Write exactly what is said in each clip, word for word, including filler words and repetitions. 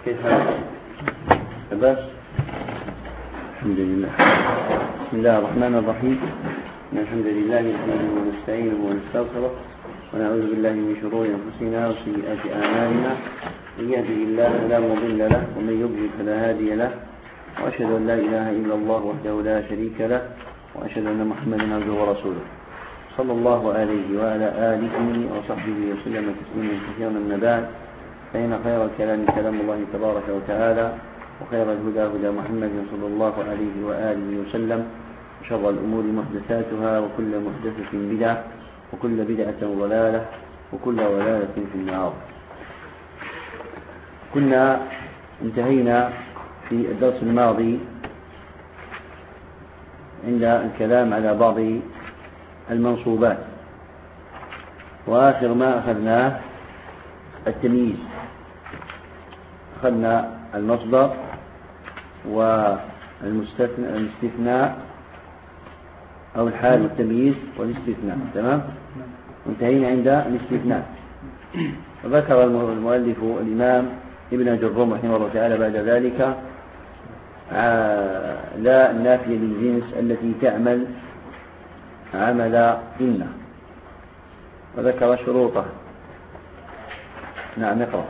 كيف حالك؟ بس الحمد لله. بسم الله الرحمن الرحيم. الحمد لله نحمده ونستعينه ونستغفره ونعوذ بالله من شرور أنفسنا وسيئات أعمالنا، من يهده الله فلا مضل له ومن يضلل فلا هادي له، وأشهد أن لا إله إلا الله وحده لا شريك له، وأشهد أن محمدا عبده ورسوله صلى الله عليه وعلى آله وصحبه وسلم تسليما كثيرا. من بعد، فإن خير الكلام كلام الله تبارك وتعالى، وخير الهدى هدى محمد صلى الله عليه وآله وسلم، وشر الأمور محدثاتها، وكل محدثة بدعة، وكل بدعة ضلالة، وكل ضلالة في النار. كنا انتهينا في الدرس الماضي عند الكلام على بعض المنصوبات، وآخر ما أخذناه التمييز. أخذنا المصدر والاستثناء أو الحال والتمييز والاستثناء، تمام؟ وانتهينا عند الاستثناء. وذكر المؤلف الإمام ابن جرم رحمه الله تعالى بعد ذلك لا النافية للجنس التي تعمل عمل إن، وذكر شروطه. نعم، نقرأ.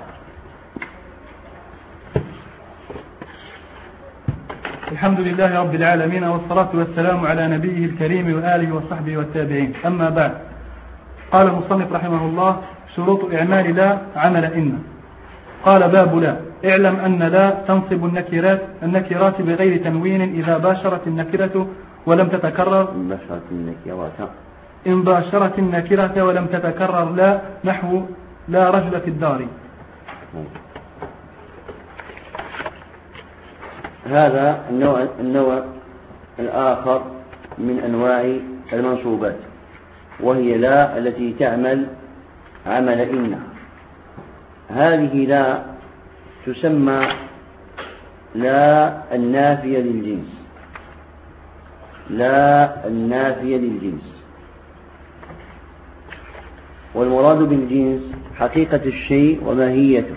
الحمد لله رب العالمين، والصلاة والسلام على نبيه الكريم وآله وصحبه والتابعين. أما بعد، قال المصنف رحمه الله: شروط إعمال لا عمل إن. قال: باب لا. اعلم أن لا تنصب النكرات النكرات بغير تنوين إذا باشرت النكرة ولم تتكرر إن باشرت النكرة إن باشرت النكرة ولم تتكرر لا، نحو لا رجل في الدار. هذا النوع, النوع الآخر من أنواع المنصوبات، وهي لا التي تعمل عمل إن. هذه لا تسمى لا النافية للجنس، لا النافية للجنس. والمراد بالجنس حقيقة الشيء وماهيته،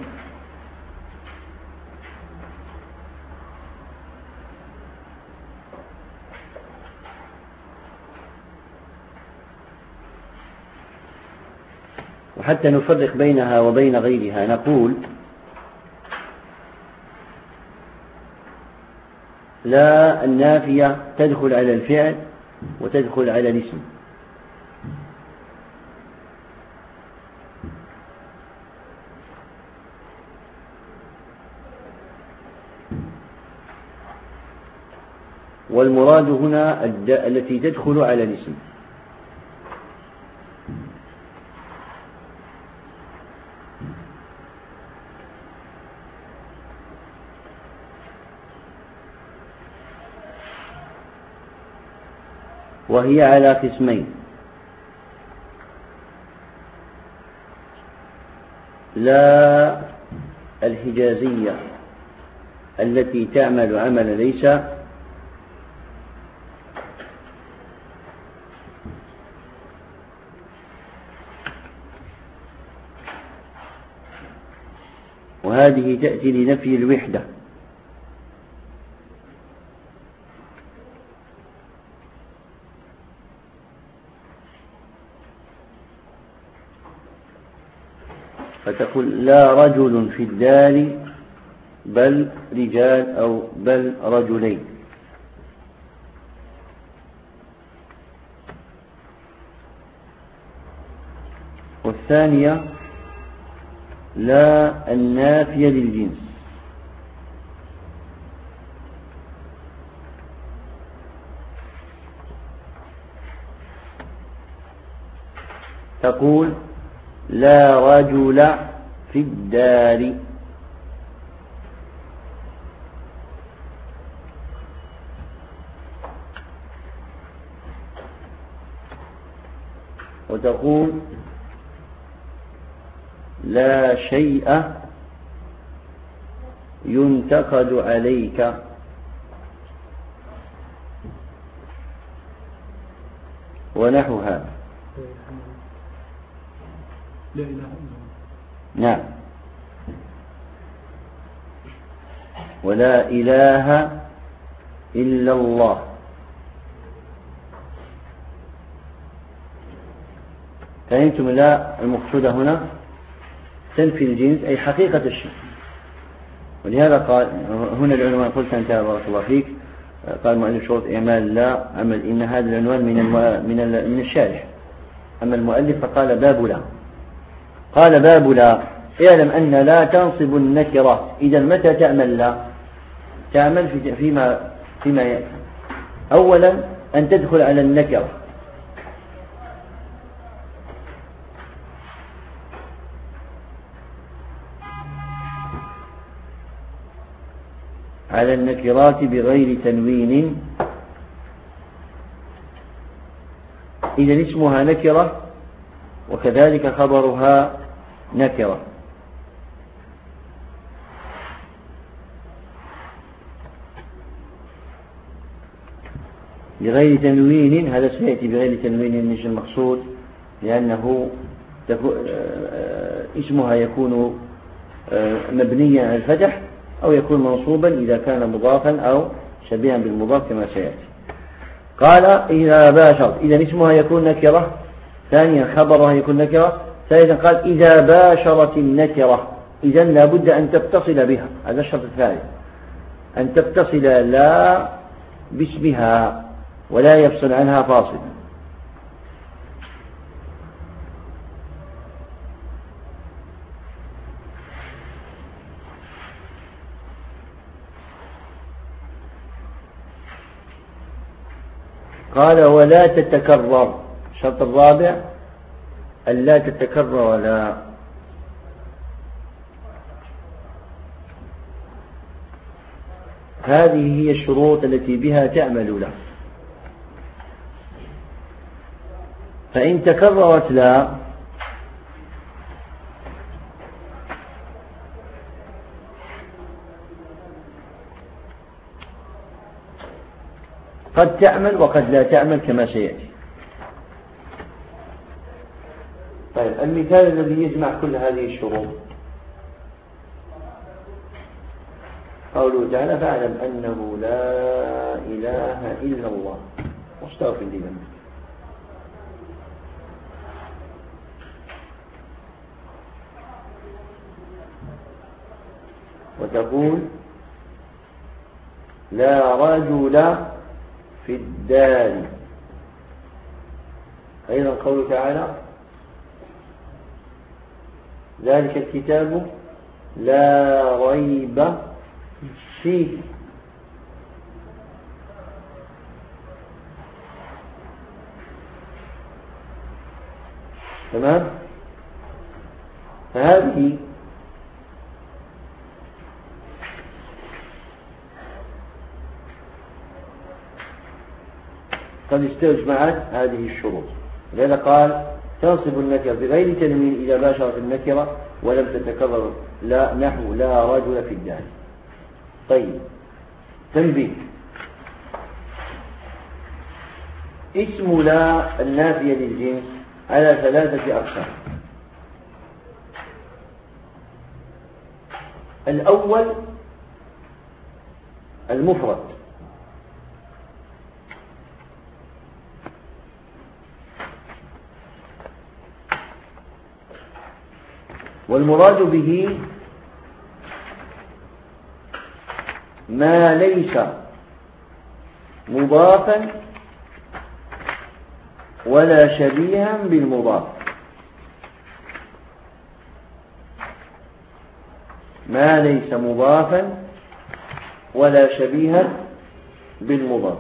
وحتى نفرق بينها وبين غيرها نقول: لا النافية تدخل على الفعل وتدخل على الاسم. والمراد هنا التي تدخل على الاسم. وهي على قسمين: لا الحجازية التي تعمل عمل ليس، وهذه تأتي لنفي الوحدة، فتقول لا رجل في الدار بل رجال أو بل رجلين. والثانية لا النافية للجنس، تقول لا رجل في الدار. وتقول لا شيء ينتقد عليك. ونحو هذا. لا إله إلا الله. نعم. ولا إله إلا الله. فهمتم؟ لا المقصودة هنا تنفي الجنس أي حقيقة الشيء. ولهذا قال هنا العنوان، قلت أنت بارك الله فيك، قال مؤلف شروط إعمال لا عمل إن، هذا العنوان من من من الشارح. أما المؤلف فقال باب لا. قال باب لا، اعلم أن لا تنصب النكرة. إذا متى تعمل لا؟ تعمل في فيما فيما يأتي. أولا أن تدخل على النكرة، على النكرات بغير تنوين. إذا اسمها نكرة وكذلك خبرها نكرة. بغير تنوين، هذا سيأتي بغير تنوين مش المقصود، لأنه اسمها يكون مبنيا على الفتح أو يكون منصوبا إذا كان مضافا أو شبيها بالمضاف كما سيأتي. قال إذا باشر، إذا اسمها يكون نكرة. ثانيا خبرها يكون نكرة. ثالثا قال إذا باشرت النكرة، إذا لا بد أن تتصل بها. هذا الشرط الثالث، أن تتصل لا باسمها ولا يفصل عنها فاصل. قال ولا تتكرر. الشرط الرابع ألا تتكرر لا. هذه هي الشروط التي بها تعمل لا. فإن تكررت لا قد تعمل وقد لا تعمل كما سيأتي. طيب المثال الذي يجمع كل هذه الشروط قوله تعالى فاعلم أنه لا إله إلا الله واستغفر لذنبك. وتقول لا رجل في الدار. أيضا قوله تعالى ذلك الكتاب لا ريب فيه. تمام؟ فهذه قد استجمعت هذه الشروط. لذا قال تنصب النكرة بغير تنوين إذا باشرت النكرة ولم تتكرر لا، نحو لا رجل في الدار. طيب تنبيه، اسم لا النافية للجنس على ثلاثة أقسام. الأول المفرد، والمراد به ما ليس مضافا ولا شبيها بالمضاف. ما ليس مضافا ولا شبيها بالمضاف.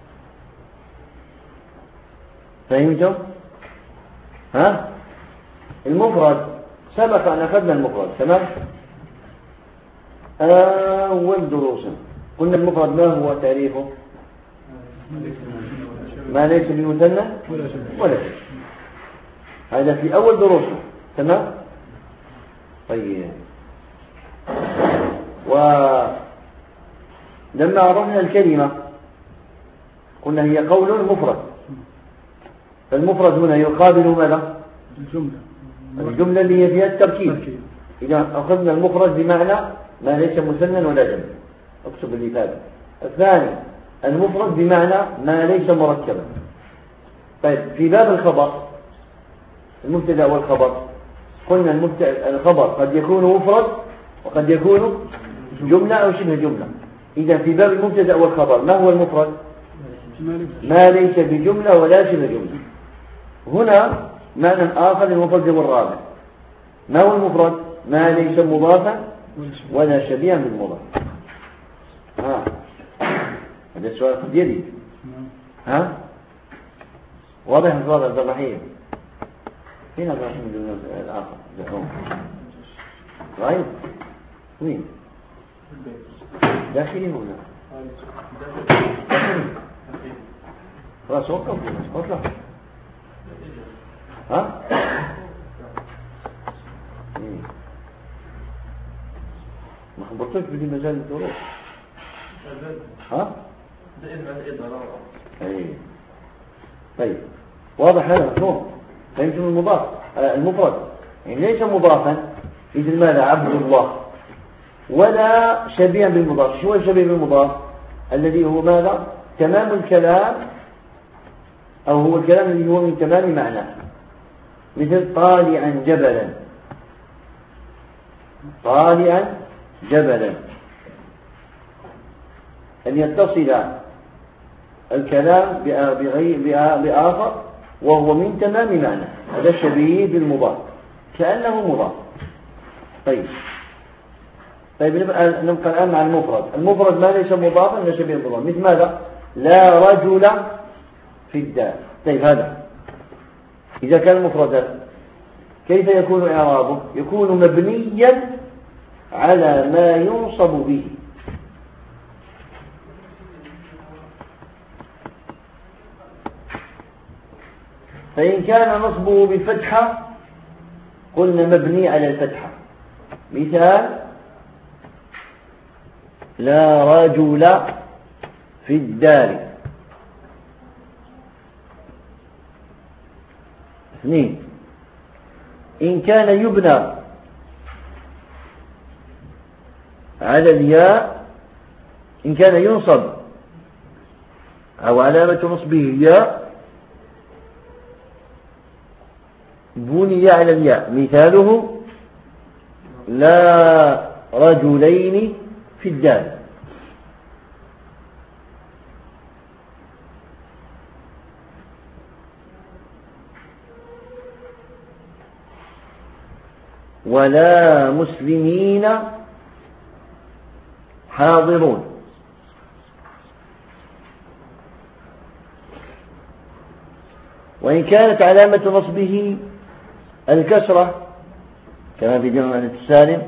فهمتم؟ ها؟ المفرد سبق أن أخذنا المفرد. تمام؟ أول دروس قلنا المفرد ما هو تعريفه؟ ما ليس بمثنى ولا شيء. هذا في أول دروس. تمام؟ طيب، ولما عرفنا الكلمة قلنا هي قول مفرد. فالمفرد هنا يقابل ماذا؟ الجملة الجملة اللي هي فيها التركيب. إذا أخذنا المفرد بمعنى ما ليس مثنى ولا جمع. اكتب الإفادة. الثاني المفرد بمعنى ما ليس مركبا. طيب في باب الخبر المبتدأ والخبر قلنا المبتدأ الخبر قد يكون مفرد وقد يكون جملة أو شبه جملة. إذا في باب المبتدأ والخبر ما هو المفرد؟ ما ليس بجملة ولا شبه جملة. هنا معنى آخر للمفرد والرابع. ما هو المفرد؟ ما ليس مضافا ولا شبيها بالمضاف. ها هذا السؤال قد يلي. ها واضح الصواب عبد الرحيم؟ فين عبد الرحيم دون الآخر؟ طيب وين؟ داخلي هنا. داخلي. خلاص وقف وقف. ها؟ ما خبرتك بدي مجال الدروس. ها؟ اي طيب واضح هذا مفهوم. فهمتم المضاف المفرد يعني ليس مضافا إذا ماذا عبد الله ولا شبيها بالمضاف. شو الشبيه بالمضاف؟ الذي هو ماذا؟ تمام الكلام أو هو الكلام الذي هو من تمام معناه. مثل طالعا جبلا طالعا جبلا أن يتصل الكلام بآخر وهو من تمام معنى. هذا الشبيه بالمضاف كأنه مضاف. طيب طيب نبقى نبقى الآن مع المفرد. المفرد ما ليس مضافا ولا شبيه بالمضاف. مثل ماذا؟ لا رجل في الدار. طيب هذا إذا كان مفردا كيف يكون إعرابه؟ يكون مبنيا على ما ينصب به. فإن كان نصبه بالفتحة قلنا مبني على الفتحة. مثال لا رجل في الدار. اثنين إن كان يبنى على الياء إن كان ينصب أو علامة نصبه ياء بني على الياء. مثاله لا رجلين في الدار. ولا مسلمين حاضرون. وإن كانت علامة نصبه الكسرة كما في جمع السالم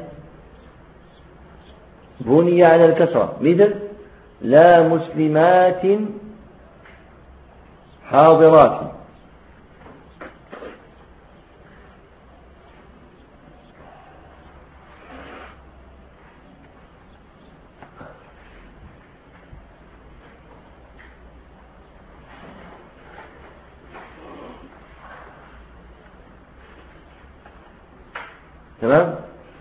بني على الكسرة. مثل لا مسلمات حاضرات. تمام.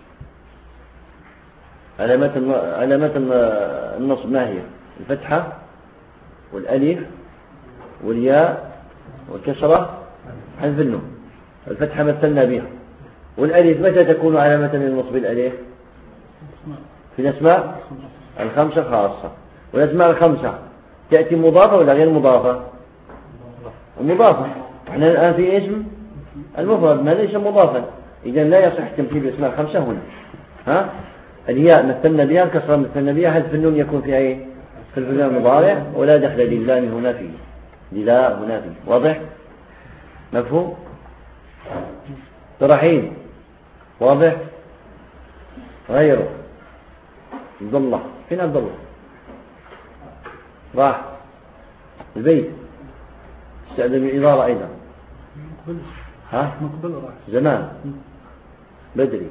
علامات علامات النصب ما هي؟ الفتحة والألف والياء والكسرة حذف النون. الفتحة مثلنا بها. والألف متى تكون علامة للنصب الألف؟ في الأسماء الخمسة خاصة. والأسماء الخمسة تأتي مضافة ولا غير مضافة؟ مضافة. احنا الآن في اسم المفرد ما ليس مضافا. إذا لا يصح تمثيل الأسماء الخمسة هنا. ها؟ الياء مثلنا بها، الكسرة مثلنا بها، حذف النون يكون في أي؟ في الفعل المضارع ولا دخل لله هنا فيه. لله هنا فيه. واضح؟ مفهوم؟ ترحيب واضح؟ غيره عبد الله. فين عبد الله؟ راح البيت استعد بالإدارة أيضا. ها؟ مقبل راح زمان بدري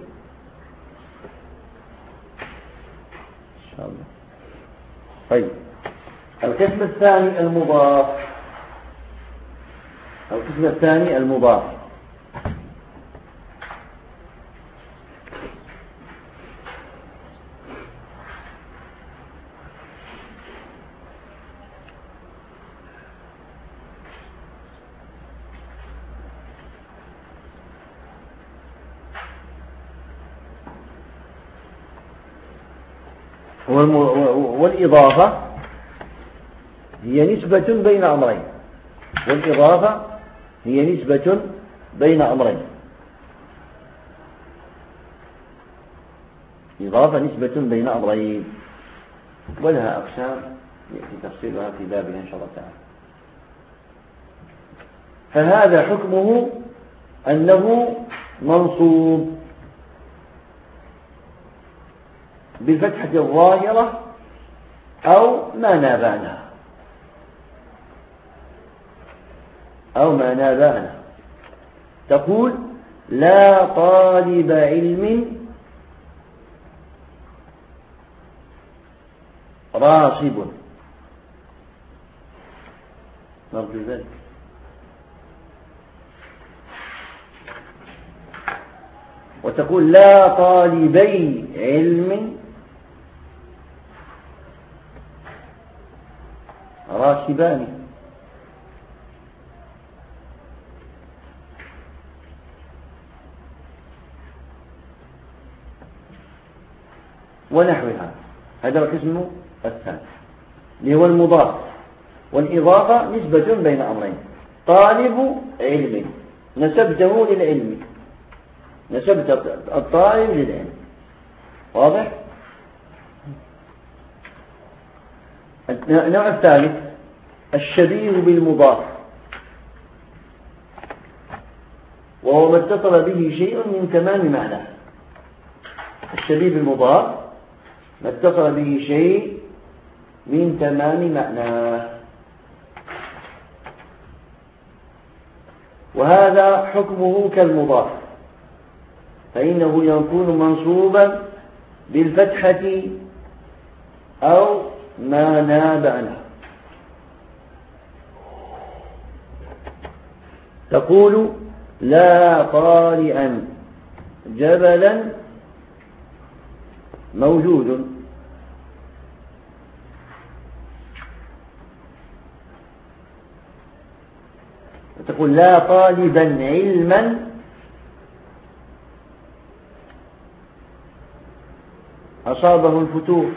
إن شاء الله. طيب القسم الثاني المضاف. القسم الثاني المضاف. والإضافة هي نسبة بين أمرين والإضافة هي نسبة بين أمرين إضافة نسبة بين أمرين ولها أقسام يأتي تفصيلها في بابها إن شاء الله تعالى. فهذا حكمه أنه منصوب بالفتحة الظاهرة أو ما ناب عنها أو ما ناب عنها. تقول لا طالب علم راصب، نرجو ذلك. وتقول لا طالبي علم راشبان، ونحوها. هذا القسم الثاني اللي هو المضاف والإضافة نسبة بين أمرين. طالب علم نسبته للعلم، نسبت الطالب للعلم. واضح؟ النوع الثالث الشبيه بالمضاف، وهو ما اتصل به شيء من تمام معناه. الشبيه بالمضاف ما اتصل به شيء من تمام معناه، وهذا حكمه كالمضاف، فإنه يكون منصوبا بالفتحة أو ما ناب عنها. تقول لا طارئا جبلا موجود، تقول لا طالبا علما أصابه الفتور.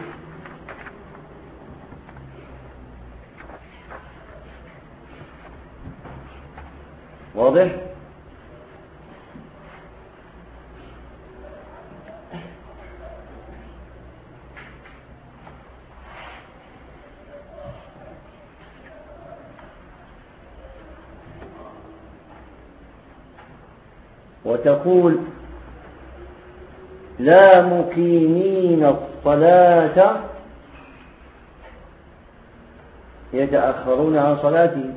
واضح؟ وتقول لا مقيمين الصلاة يتأخرون عن صلاتهم.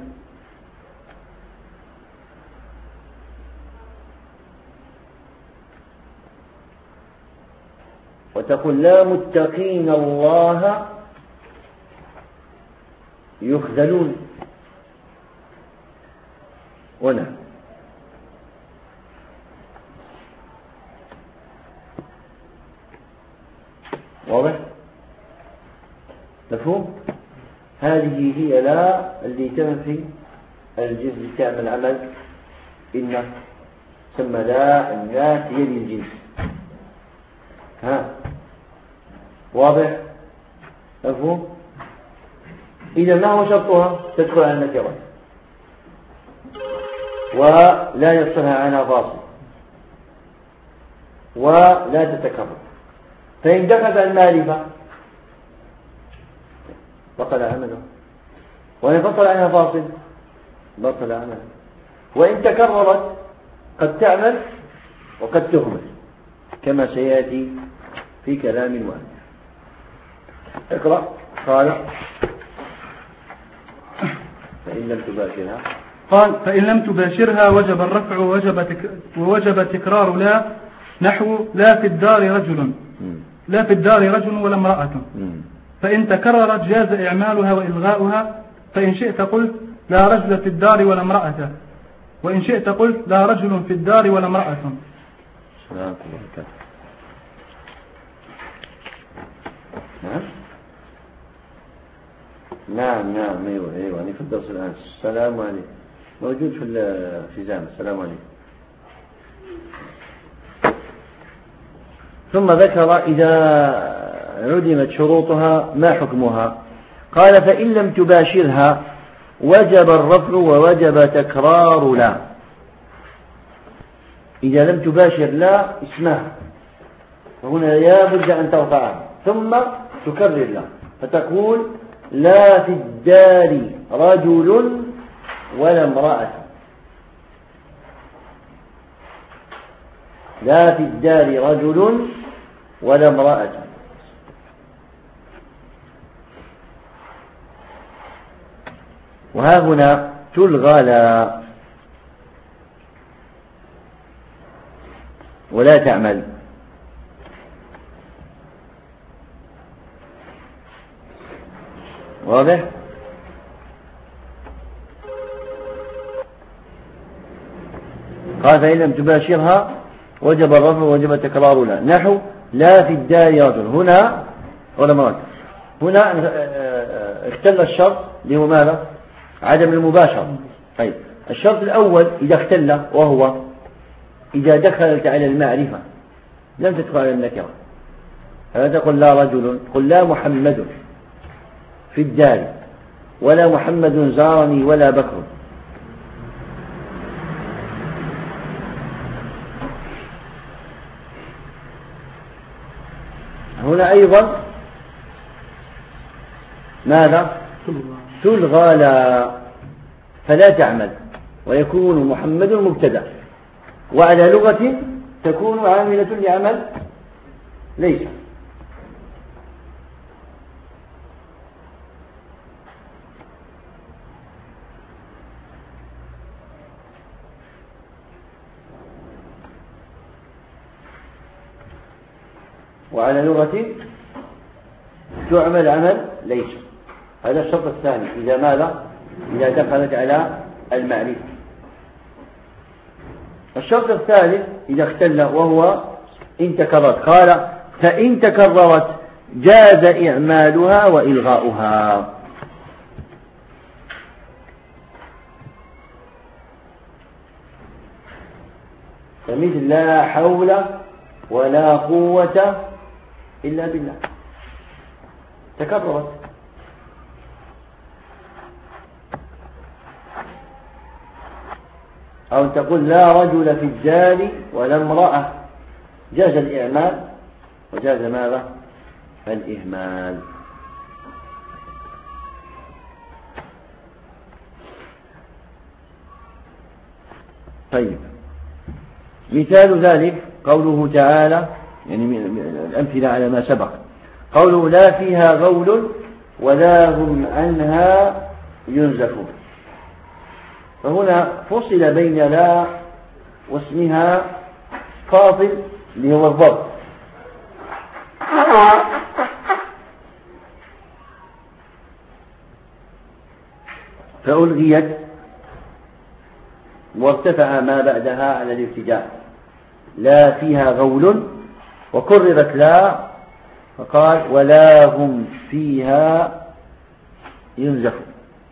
وتقول لا متقين الله يخذلون. ونعم. واضح؟ مفهوم؟ هذه هي لا اللي تنفي الجنس بتاع العمل. إن ثم لا الناس يلي الجنس. ها واضح؟ مفهوم؟ إذا ما هو شرطها؟ تدخل على النكرة ولا يفصلها عنها فاصل ولا تتكرر. فإن دخلت المعرفة بطل عمله، وإن فصل عنها فاصل بطل عمله، وإن تكررت قد تعمل وقد تهمل كما سيأتي في كلام واحد. اقرأ. قال فإن لم تباشرها قال فإن لم تباشرها وجب الرفع ووجب, تك... ووجب تكرار لا، نحو لا في الدار رجل، لا في الدار رجل ولا امرأة. فإن تكررت جاز إعمالها وإلغاؤها. فإن شئت قلت لا رجل في الدار ولا امرأة، وإن شئت قلت لا رجل في الدار ولا امرأة. نعم نعم نعم ايوه ايوه يعني في الدرس الآن. السلام عليكم موجود في الالتزام. السلام عليكم. ثم ذكر إذا عدمت شروطها ما حكمها؟ قال فإن لم تباشرها وجب الرفع ووجب تكرار لا. إذا لم تباشر لا اسمها، فهنا لا بد أن ترفعها ثم تكرر لا، فتقول لا في الدار رجل ولا امرأة. لا في الدار رجل ولا امرأة. وها هنا تلغى لا ولا تعمل. واضح؟ قال فإن لم تباشرها وجب الرفع ووجب تكرار لا، نحو لا في الدار رجل. هنا ولا مرات هنا اختل الشرط اللي هو ماذا؟ عدم المباشرة. طيب الشرط الأول إذا اختل وهو إذا دخلت على المعرفة لم تدخل على النكرة، فلا تقول لا رجل، قل لا محمد في الدار ولا محمد زارني ولا بكر. هنا أيضا ماذا؟ تلغى لا فلا تعمل، ويكون محمد مبتدأ، وعلى لغة تكون عاملة لعمل ليس. وعلى لغة تعمل عمل ليس. هذا الشرط الثاني إذا ماذا؟ إذا دخلت على المعرفة. الشرط الثالث إذا اختل وهو إن تكررت. قال فإن تكررت جاز إعمالها وإلغاؤها. فمثل لا حول ولا قوة إلا بالله تكررت. أو تقول لا رجل في الدار ولا امرأة، جاز الإعمال وجاز ماذا؟ الإهمال. طيب مثال ذلك قوله تعالى، يعني الأمثلة على ما سبق، قوله لا فيها غول ولا هم عنها ينزفون. فهنا فصل بين لا واسمها فاصل اللي هو الضرب، فألغيت وارتفع ما بعدها على الابتداء. لا فيها غول وكررت لا فقال ولا هم فيها ينزفون.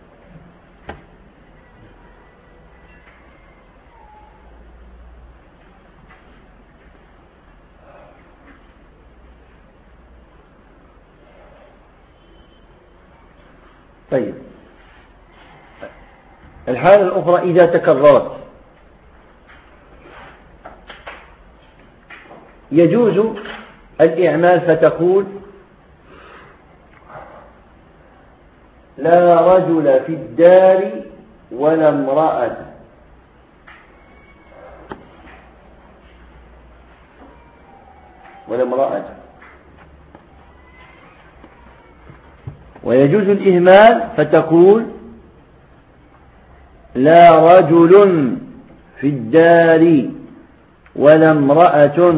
طيب الحالة الأخرى إذا تكررت يجوز الإعمال فتقول لا رجل في الدار ولا امرأة. ولا امرأة. ويجوز الإهمال فتقول لا رجل في الدار ولا امرأة.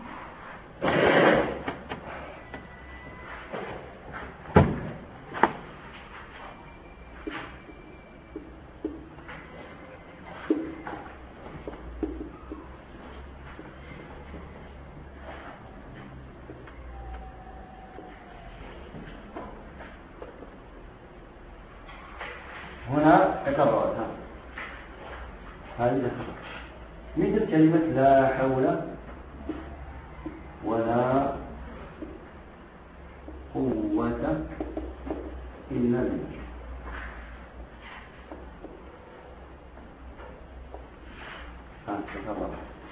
هنا تكررت هذه مثل كلمة لا حول ولا قوة إلا بالله. ها تكرر.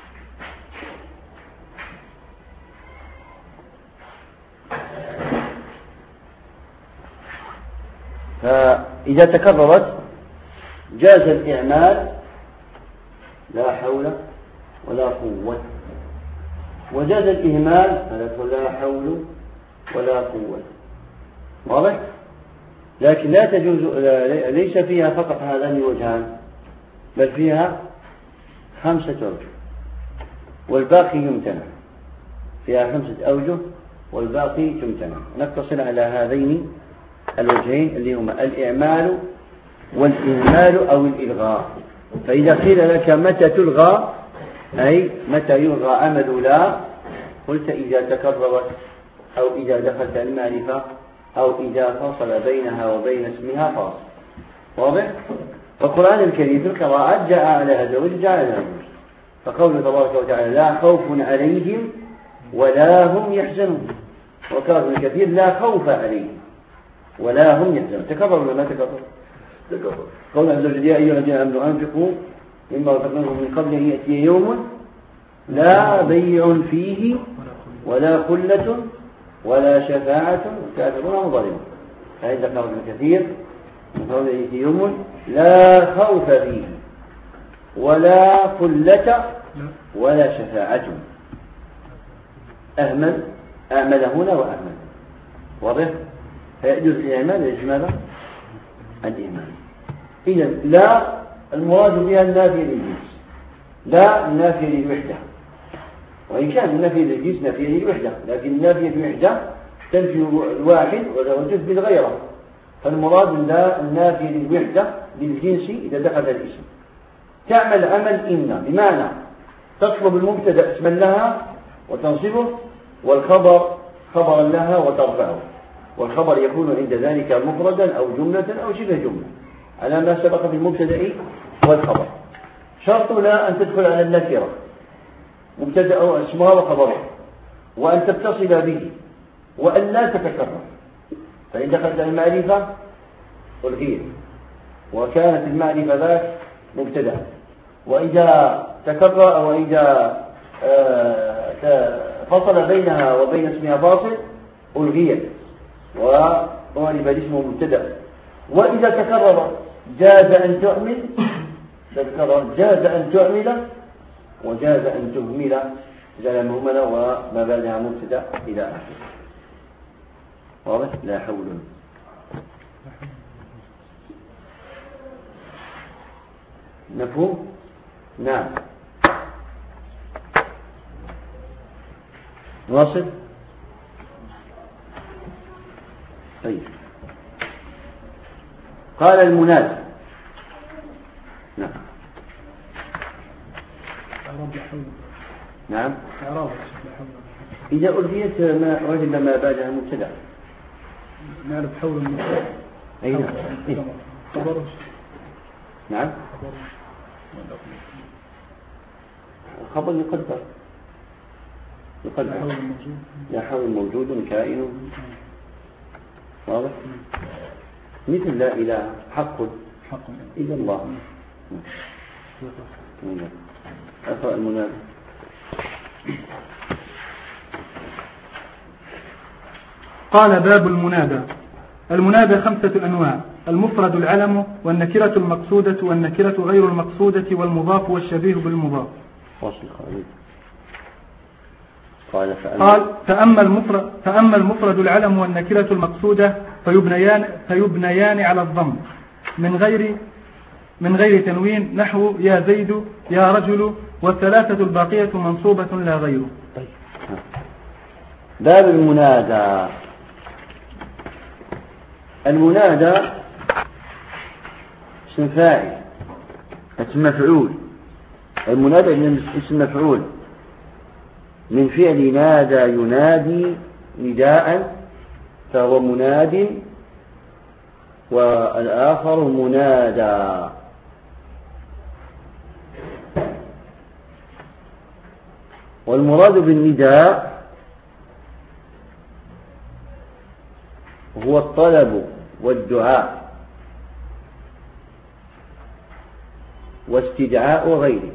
فإذا تكررت جاز الإعمال لا حول ولا قوة، وجاز الإهمال فلا حول ولا قوة. واضح؟ لكن لا تجوز، ليس فيها فقط هذان الوجهان، بل فيها خمسة أوجه والباقي يمتنع. فيها خمسة أوجه والباقي يمتنع. نقتصر على هذين الوجهين اللي هما الإعمال والإهمال أو الإلغاء. فإذا قيل لك متى تلغى، أي متى يلغى عمل لا، قلت إذا تكررت أو إذا دخلت المعرفة أو إذا فصل بينها وبين اسمها فاصل. واضح؟ فالقرآن الكريم في القراءات جاء على هذا الوجه، جاء على هذا الوجه. فقوله تبارك وتعالى لا خوف عليهم ولا هم يحزنون، وقال ابن كثير لا خوف عليهم ولا هم يحزنون. تكرر ولا ما تكرر؟ تكرر. قول عز وجل يا أيها الذين آمنوا أنفقوا مما رزقناكم من قبل أن يأتي يوم لا بيع فيه ولا خلة ولا شفاعة والكافرون هم ظالمون. هذا قول ابن كثير من قول يأتي يوم لا خوف فيه ولا خلة ولا شفاعة. أهمل أعمل هنا وأهمل. واضح؟ فيجوز الإعمال ليش ماذا؟ الإعمال. إذا لا المراد بها النافية للجنس، لا النافية للوحدة، وإن كان النافية للجنس نافية للوحدة، لكن النافية للوحدة تنفي الواحد ولا وجود بالغيرة. فالمراد من لا النافية للوحدة للجنس إذا دخل الاسم. تعمل عمل إن بمعنى تطلب المبتدأ اسما لها وتنصبه، والخبر خبرا لها وترفعه، والخبر يكون عند ذلك مفردا أو جملة أو شبه جملة على ما سبق في المبتدأ والخبر. شرط لا أن تدخل على النكرة مبتدأ اسمها وخبرها، وأن تتصل به، وأن لا تتكرر. فإن دخلت المعرفة ألغيت وكانت المعرفة ذاك مبتدأ، وإذا تكرر أو إذا فصل بينها وبين اسمها فاصل ألغيت وغالب الاسم مبتدأ. وإذا تكرر جاز أن تعمل، تذكر جاز أن تعمل وجاز أن تهمل، جاء مهملة وما بعدها مبتدأ إلى آخره. واضح؟ لا حول. مفهوم؟ نعم. واصل؟ طيب. قال المناد. نعم. نعم. إذا ألغيت ما وجد ما بعدها مبتدأ. نعرف حول المبتدأ. أي نعم. خبر. نعم. الخبر يقدر. يقدر. لا حول موجود كائن. واضح؟ مثل لا إله حق إلا الله. أقرأ المنادى. قال باب المنادى. المنادى خمسة أنواع: المفرد العلم، والنكرة المقصودة، والنكرة غير المقصودة، والمضاف والشبيه بالمضاف. قال قال فأما المفرد, فأما المفرد العلم والنكرة المقصودة فيبنيان, فيبنيان على الضم من غير من غير تنوين، نحو يا زيد يا رجل، والثلاثة الباقية منصوبة لا غير. باب المنادى. المنادى اسم فاعل، اسم مفعول. المنادى اسم مفعول من فعل نادى ينادي نداء، فهو مناد، والآخر منادى. والمراد بالنداء هو الطلب والدعاء واستدعاء غيرك.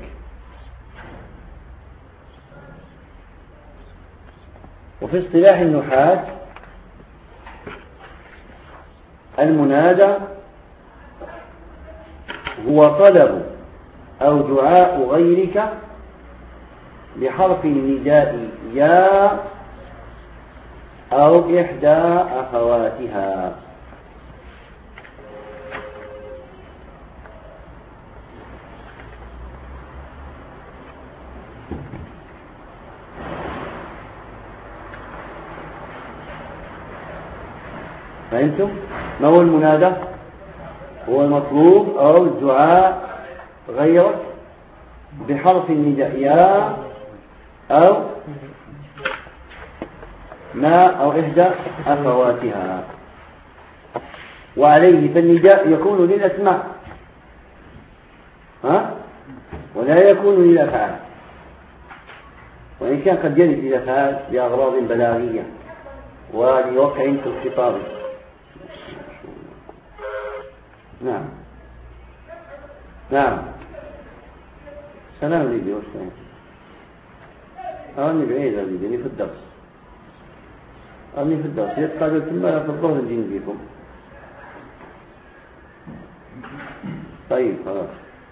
وفي اصطلاح النحاة المنادى هو طلب أو دعاء غيرك بحرف النداء يا أو إحدى أخواتها. فهمتم؟ ما هو المنادى؟ هو المطلوب أو الدعاء غيرك بحرف النداء يا أو ما أو إحدى أخواتها. وعليه فالنداء يكون للأسماء ها؟ ولا يكون للأفعال، وإن كان قد يرد للأفعال لأغراض بلاغية ولوقع في الخطاب. نعم نعم. سلام لي بوشتين أرني بعيد أرني في الدرس أرني في الدرس يتقابل ثم في الظهر الدين بكم. طيب خلاص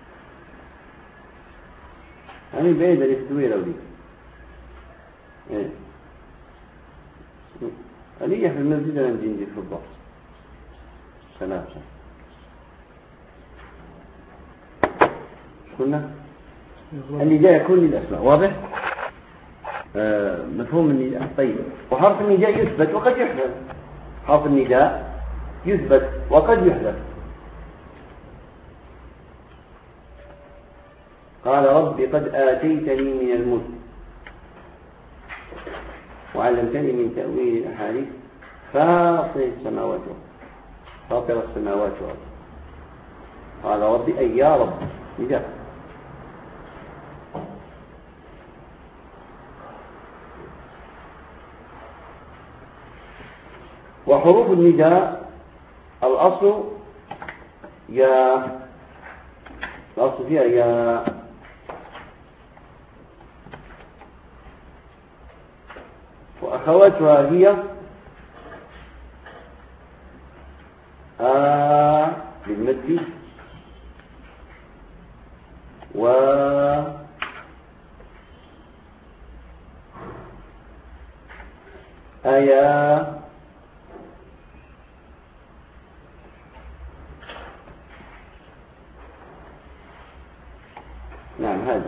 أرني بعيد أرني في الدويرة ولي إيه أرني في المسجد أنا الدين في الظهر. سلام سلام. قلنا النداء يكون للأسماء. واضح؟ آه مفهوم النداء. طيب وحرف النداء يثبت وقد يحذف. حرف النداء يثبت وقد يحذف. قال رب قد آتيتني من الملك وعلمتني من تأويل الأحاديث فاطر السماوات فاطر السماوات والأرض. قال رب أي يا رب نداء. وحروف النداء الأصل يا الأصل فيها يا وأخواتها هي آ بالمد و آيا نعم هذا.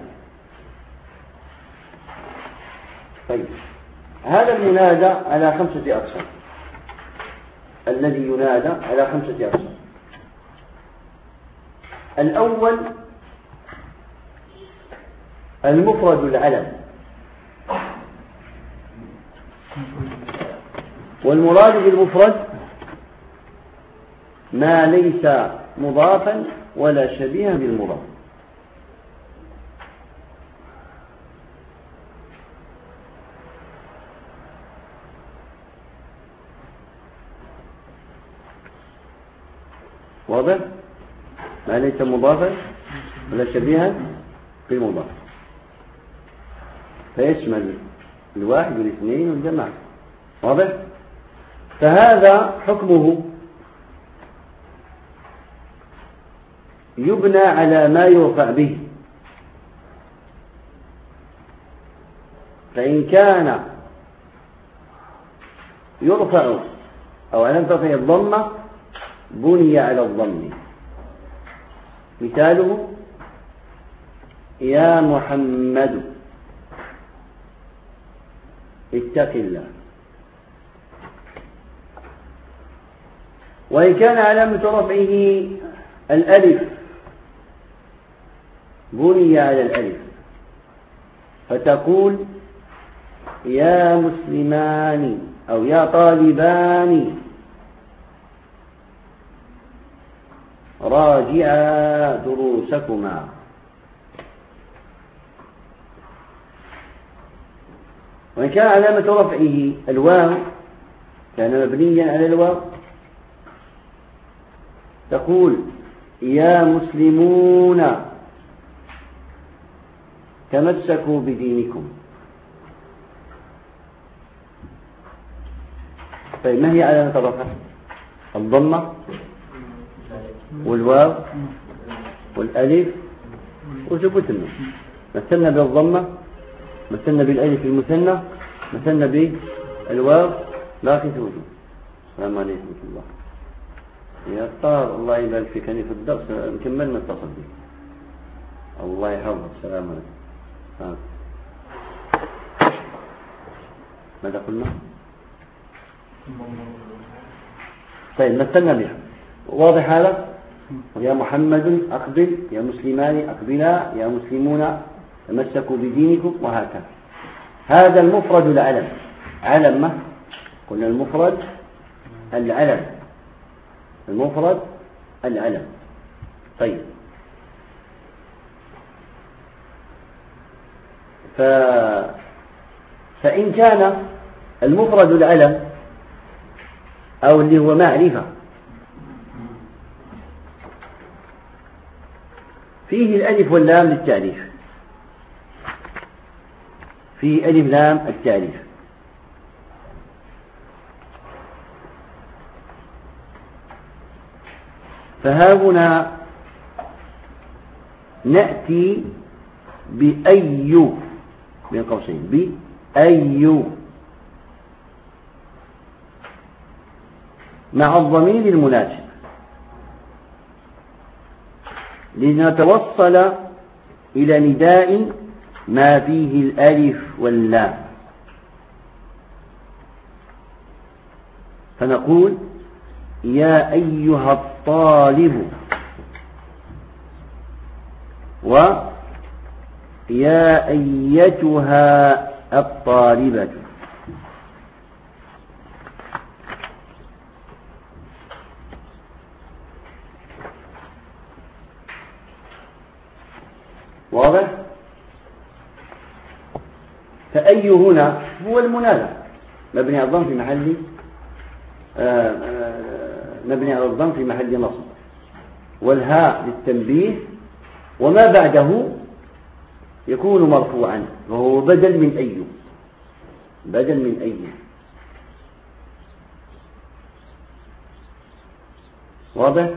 طيب هذا المنادى على خمسة أقسام. الذي ينادى على خمسة أقسام. الأول المفرد العلم، والمراد بالمفرد ما ليس مضافا ولا شبيها بالمضاف. واضح؟ ما ليس مضافا ولا شبيها بالمضاف، فيشمل الواحد والاثنين والجماعة. واضح؟ فهذا حكمه يبنى على ما يرفع به، فإن كان يرفع أو على ترفع الضمة بني على الضم. مثاله يا محمد اتق الله. وإن كان علامة رفعه الألف بني على الألف، فتقول يا مسلمان أو يا طالبان راجعا دروسكما. وإن كان علامة رفعه الواو كان مبنيا على الواو تقول يا مسلمون تمسكوا بدينكم. طيب ما هي علامة الرفع؟ الضمة والواو والألف وثبوت النون. مثلنا بالضمة، مثلنا بالألف المثنى، مثلنا بالواو باقي ثبوت. السلام عليكم ورحمة الله. يا طار الله يبارك فيك، أنا في الدرس نكمل نتصل بك. الله يحفظك. السلام عليكم. ها. ماذا قلنا؟ طيب مثلنا بها، واضح هذا؟ يا محمد أقبل، يا مسلمان أقبلا، يا مسلمون تمسكوا بدينكم، وهكذا. هذا المفرد العلم. علم ما؟ قلنا المفرد العلم. المفرد العلم. طيب ف... فإن كان المفرد العلم أو اللي هو معرفة فيه الألف واللام للتعريف، فيه ألف لام التعريف، فها هنا نأتي بأي بين قوسين بأي مع الضمير المناسب لنتوصل إلى نداء ما فيه الألف واللام، فنقول يا أيها الطالب ويا أيتها الطالبة. واضح؟ فأي هنا هو المنادى مبني على الضم في محل آآ آآ مبني على الضم في محل نصب، والهاء للتنبيه، وما بعده يكون مرفوعا وهو بدل من أي، بدل من أي. واضح؟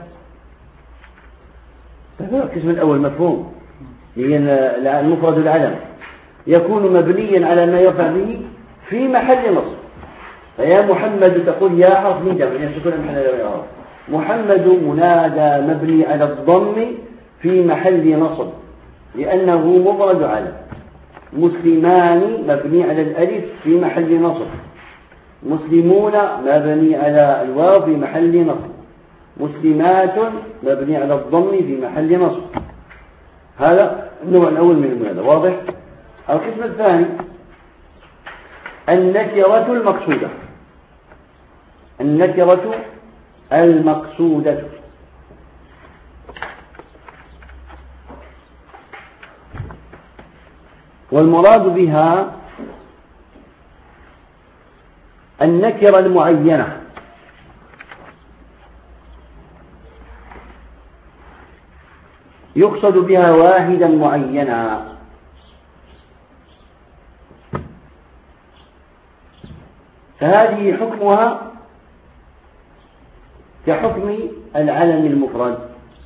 القسم الأول مفهوم، هي المفرد العلم يكون مبنيا على ما يرفع به في محل نصب. فيا محمد تقول يا حرف نداء يعني سكون محل الإعراب. محمد منادى مبني على الضم في محل نصب لأنه مفرد علم. مسلمان مبني على الألف في محل نصب. مسلمون مبني على الواو في محل نصب. مسلمات مبني على الضم في محل نصب. هذا النوع الأول من المنادى. واضح؟ القسم الثاني النكرة المقصودة. النكرة المقصودة والمراد بها النكرة المعينة يقصد بها واحدا معينا، فهذه حكمها كحكم العلم المفرد.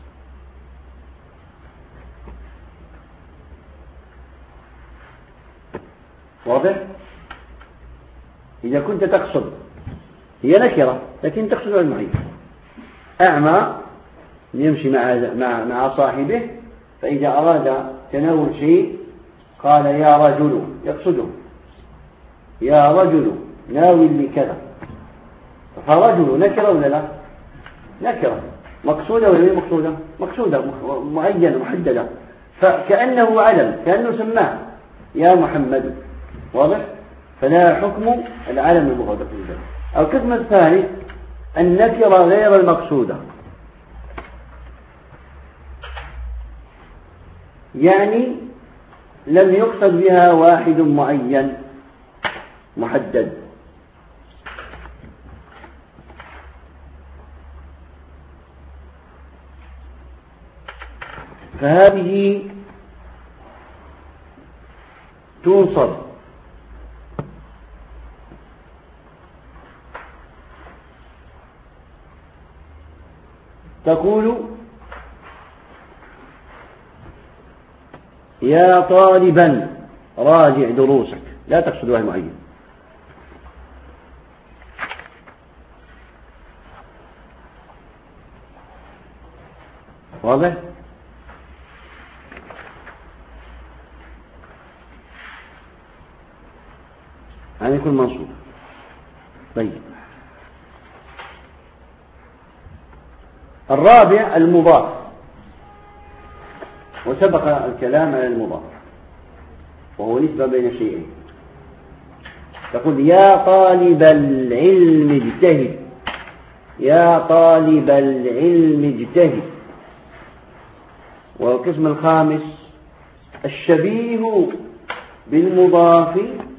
واضح؟ إذا كنت تقصد هي نكرة لكن تقصد المعين، أعمى يمشي مع مع مع صاحبه، فإذا أراد تناول شيء قال يا رجل، يقصده يا رجل ناول لي كذا، فرجل نكرة ولا لا؟ نكرة مقصودة ولا غير مقصودة؟ مقصودة معينة محددة، فكأنه علم، كأنه سماه يا محمد. واضح؟ فلا حكم العلم المفرد. القسم الثاني النكرة غير المقصودة، يعني لم يقصد بها واحد معين محدد. فهذه تنصب تقول يا طالبا راجع دروسك، لا تقصد واحد معين. واضح؟ يعني يكون منصوب. طيب، الرابع المضاف، وسبق الكلام على المضاف وهو نسبة بين شيئين. تقول يا طالب العلم اجتهد، يا طالب العلم اجتهد. والقسم الخامس الشبيه بالمضاف